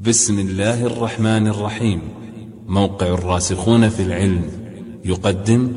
بسم الله الرحمن الرحيم. موقع الراسخون في العلم يقدم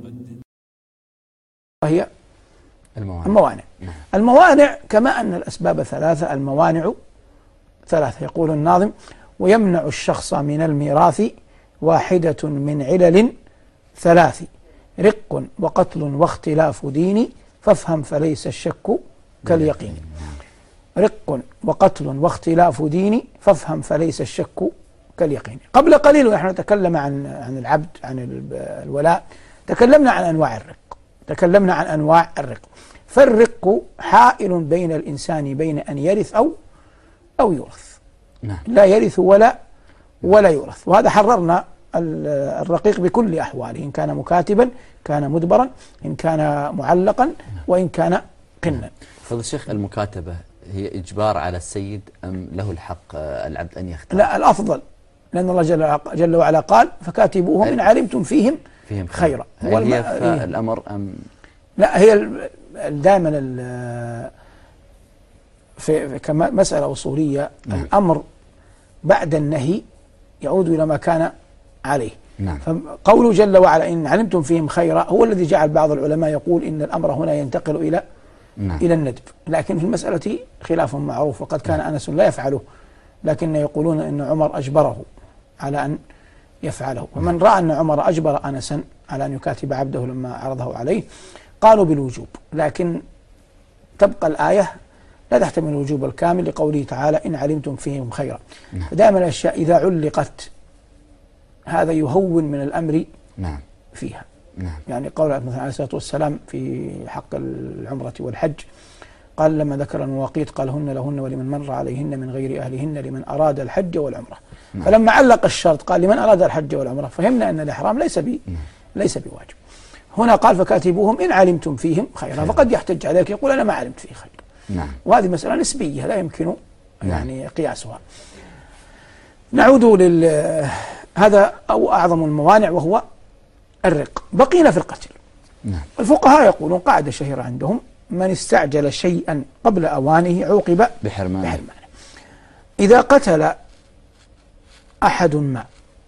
وهي الموانع. الموانع كما أن الأسباب ثلاثة، الموانع ثلاثة. يقول الناظم: ويمنع الشخص من الميراث واحدة من علل ثلاث، رق وقتل واختلاف دين، فافهم فليس الشك كاليقين. رق وقتل واختلاف دين، فافهم فليس الشك كاليقين. قبل قليل ونحن نتكلم عن العبد، عن الولاء، تكلمنا عن أنواع الرق. فالرق حائل بين الإنسان بين أن يرث أو يورث. لا يرث ولا يورث. وهذا حررنا الرقيق بكل أحواله، إن كان مكاتبا، كان مدبرا، إن كان معلقا، وإن كان قنا. فضل الشيخ، المكاتبة هي إجبار على السيد أم له الحق العبد أن يختار؟ لا، الأفضل، لأن الله جل وعلا قال: فكاتبوهم إن علمتم فيهم خيرا. هل هي الأمر أم؟ لا، هي دائما في كمسألة أصولية، الأمر بعد النهي يعود إلى ما كان عليه. فقوله جل وعلا: إن علمتم فيهم خيرا، هو الذي جعل بعض العلماء يقول إن الأمر هنا ينتقل إلى الندب. لكن في المسألة خلاف معروف، وقد كان أنس لا يفعله، لكن يقولون أن عمر أجبره على أن يفعله. ومن رأى أن عمر أجبر أنسا على أن يكاتب عبده لما عرضه عليه قالوا بالوجوب، لكن تبقى الآية لا تحتمل الوجوب الكامل لقوله تعالى: إن علمتم فيهم خيرا. فدائما الأشياء إذا علقت هذا يهون من الأمر فيها. يعني قول مثلا عليه الصلاة والسلام في حق العمرة والحج، قال لما ذكر المواقيت قال: هن لهن ولمن مر عليهن من غير أهلهن لمن أراد الحج والعمرة. فلما علق الشرط قال: لمن أراد الحج والعمرة، فهمنا أن الإحرام ليس بواجب. هنا قال: فكاتبوهم إن علمتم فيهم خيرا. فقد يحتج عليك يقول: أنا ما علمت فيه خير. وهذه مسألة نسبية لا يمكن يعني قياسها. نعود هذا أو أعظم الموانع وهو الرق. بقينا في القتل. الفقهاء يقولون قاعدة شهيرة عندهم: من استعجل شيئا قبل أوانه عوقب بحرمانه. إذا قتل أحد ما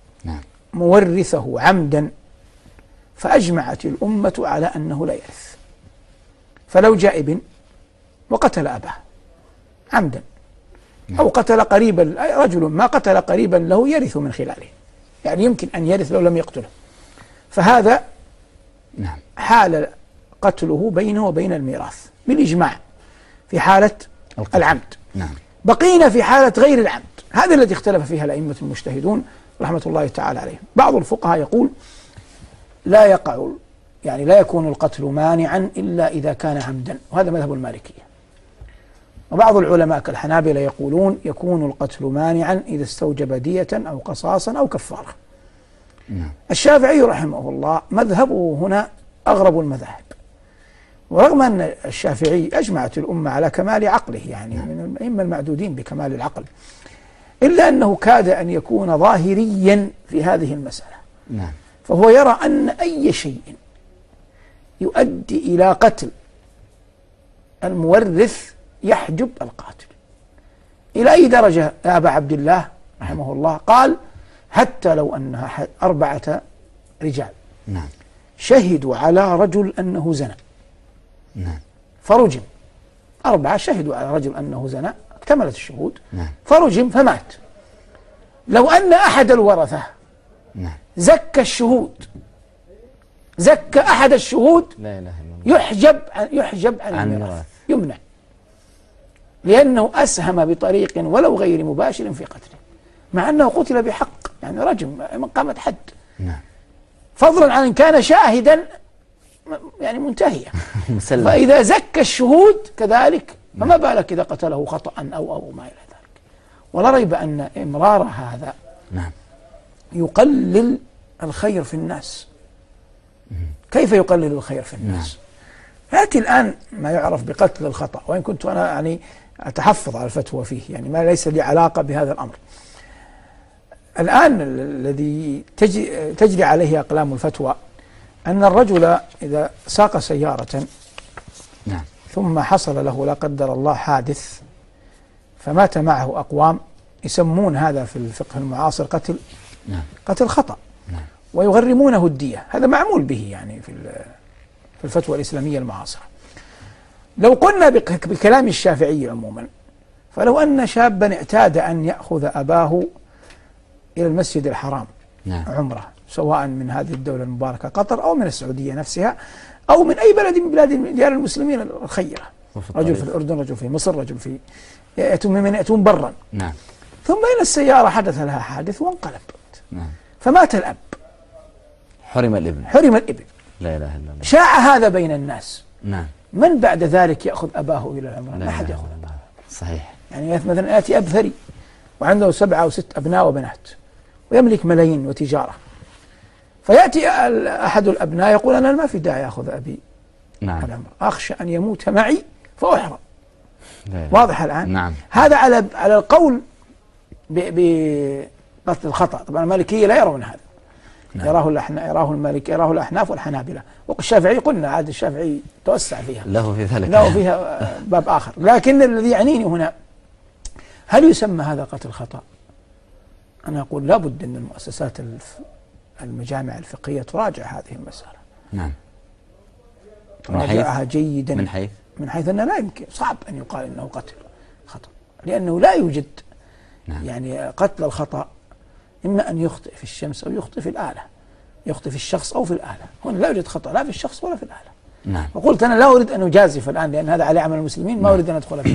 مورثه عمدا فأجمعت الأمة على أنه لا يرث. فلو جاء ابن وقتل أباه عمدا، أو قتل قريبا، رجل ما قتل قريبا له يرث من خلاله، يعني يمكن أن يرث لو لم يقتله، فهذا حال قتله بينه وبين الميراث بالإجماع في حالة العمد. بقينا في حالة غير العمد، هذا الذي اختلف فيها الأئمة المجتهدون رحمة الله تعالى عليهم. بعض الفقهاء يقول لا يقع، يعني لا يكون القتل مانعا إلا إذا كان عمدا، وهذا مذهب المالكية. وبعض العلماء كالحنابلة يقولون يكون القتل مانعا إذا استوجب دية أو قصاصا أو كفارة. الشافعي رحمه الله مذهبه هنا أغرب المذاهب، ورغم أن الشافعي أجمعت الأمة على كمال عقله، يعني من الأئمة المعدودين بكمال العقل، إلا أنه كاد أن يكون ظاهريا في هذه المسألة. فهو يرى أن أي شيء يؤدي إلى قتل المورث يحجب القاتل. إلى أي درجة يا أبا عبد الله رحمه الله؟ قال: حتى لو أنها 4 رجال شهدوا على رجل أنه زنى، فرجم. 4 شهدوا على رجل أنه زنى، اكتملت الشهود، فرجم فمات. لو أن أحد الورثة زكى الشهود، زكى أحد الشهود، لا إله إلا الله، يحجب عن الميراث، يمنع، لأنه أسهم بطريق ولو غير مباشر في قتله، مع أنه قتل بحق، يعني رجم من قامت حد، فضلا عن أن كان شاهدا يعني منتهية. فإذا زكى الشهود كذلك، فما بالك إذا قتله خطأ أو ما إلى ذلك. ولا ريب أن إمرار هذا يقلل الخير في الناس. كيف يقلل الخير في الناس؟ يأتي الآن ما يعرف بقتل الخطأ، وإن كنت أنا يعني أتحفظ على الفتوى فيه، يعني ما ليس لي علاقة بهذا الأمر. الآن الذي تجري عليه أقلام الفتوى أن الرجل إذا ساق سيارة ثم حصل له لا قدر الله حادث فمات معه أقوام يسمون هذا في الفقه المعاصر قتل، نعم. قتل خطأ، نعم. ويغرمونه الدية. هذا معمول به يعني في الفتوى الإسلامية المعاصرة. لو قلنا بكلام الشافعي عموما، فلو أن شابا اعتاد أن يأخذ أباه إلى المسجد الحرام، نعم. عمره، سواء من هذه الدولة المباركة قطر أو من السعودية نفسها أو من أي بلد من بلاد ديار المسلمين الخيرة، رجل في الأردن، رجل في مصر، رجل في يأتون برا، نعم. ثم إلى السيارة حدث لها حادث وانقلبت، نعم. فمات الأب، حرم الابن، حرم الابن، لا إله إلا الله. شاع هذا بين الناس، نعم. من بعد ذلك يأخذ أباه إلى العمرة؟ لا أحد يأخذ أباه. صحيح. يعني مثلا يأتي أب ثري وعنده 7 أو 6 أبناء وبنات ويملك ملايين وتجارة، فيأتي أحد الأبناء يقول أنا ما في داعي أخذ أبي، نعم. العمرة، أخشى أن يموت معي فأحرم. واضح الآن؟ نعم. هذا على القول بقتل الخطأ. طبعا المالكية لا يرون هذا، نعم. يراه المالكي، يراه الأحناف والحنابلة، والشافعي قلنا عاد الشافعي توسع فيها، له في ذلك، له فيها باب آخر. لكن الذي يعنيني هنا، هل يسمى هذا قتل خطأ؟ أنا أقول لابد أن المؤسسات المجامع الفقهية تراجع هذه المسألة، نعم، تراجعها جيدا، من حيث أنه لا يمكن، صعب أن يقال أنه قتل خطأ، لأنه لا يوجد، نعم. يعني قتل الخطأ إما أن يخطئ في الشمس أو يخطئ في الآلة، يخطئ في الشخص أو في الآلة. هنا لا يوجد خطأ لا في الشخص ولا في الآلة، نعم. وقلت أنا لا أريد أن أجازف الآن لأن هذا عليه عمل المسلمين، ما أريد أن أدخل فيه.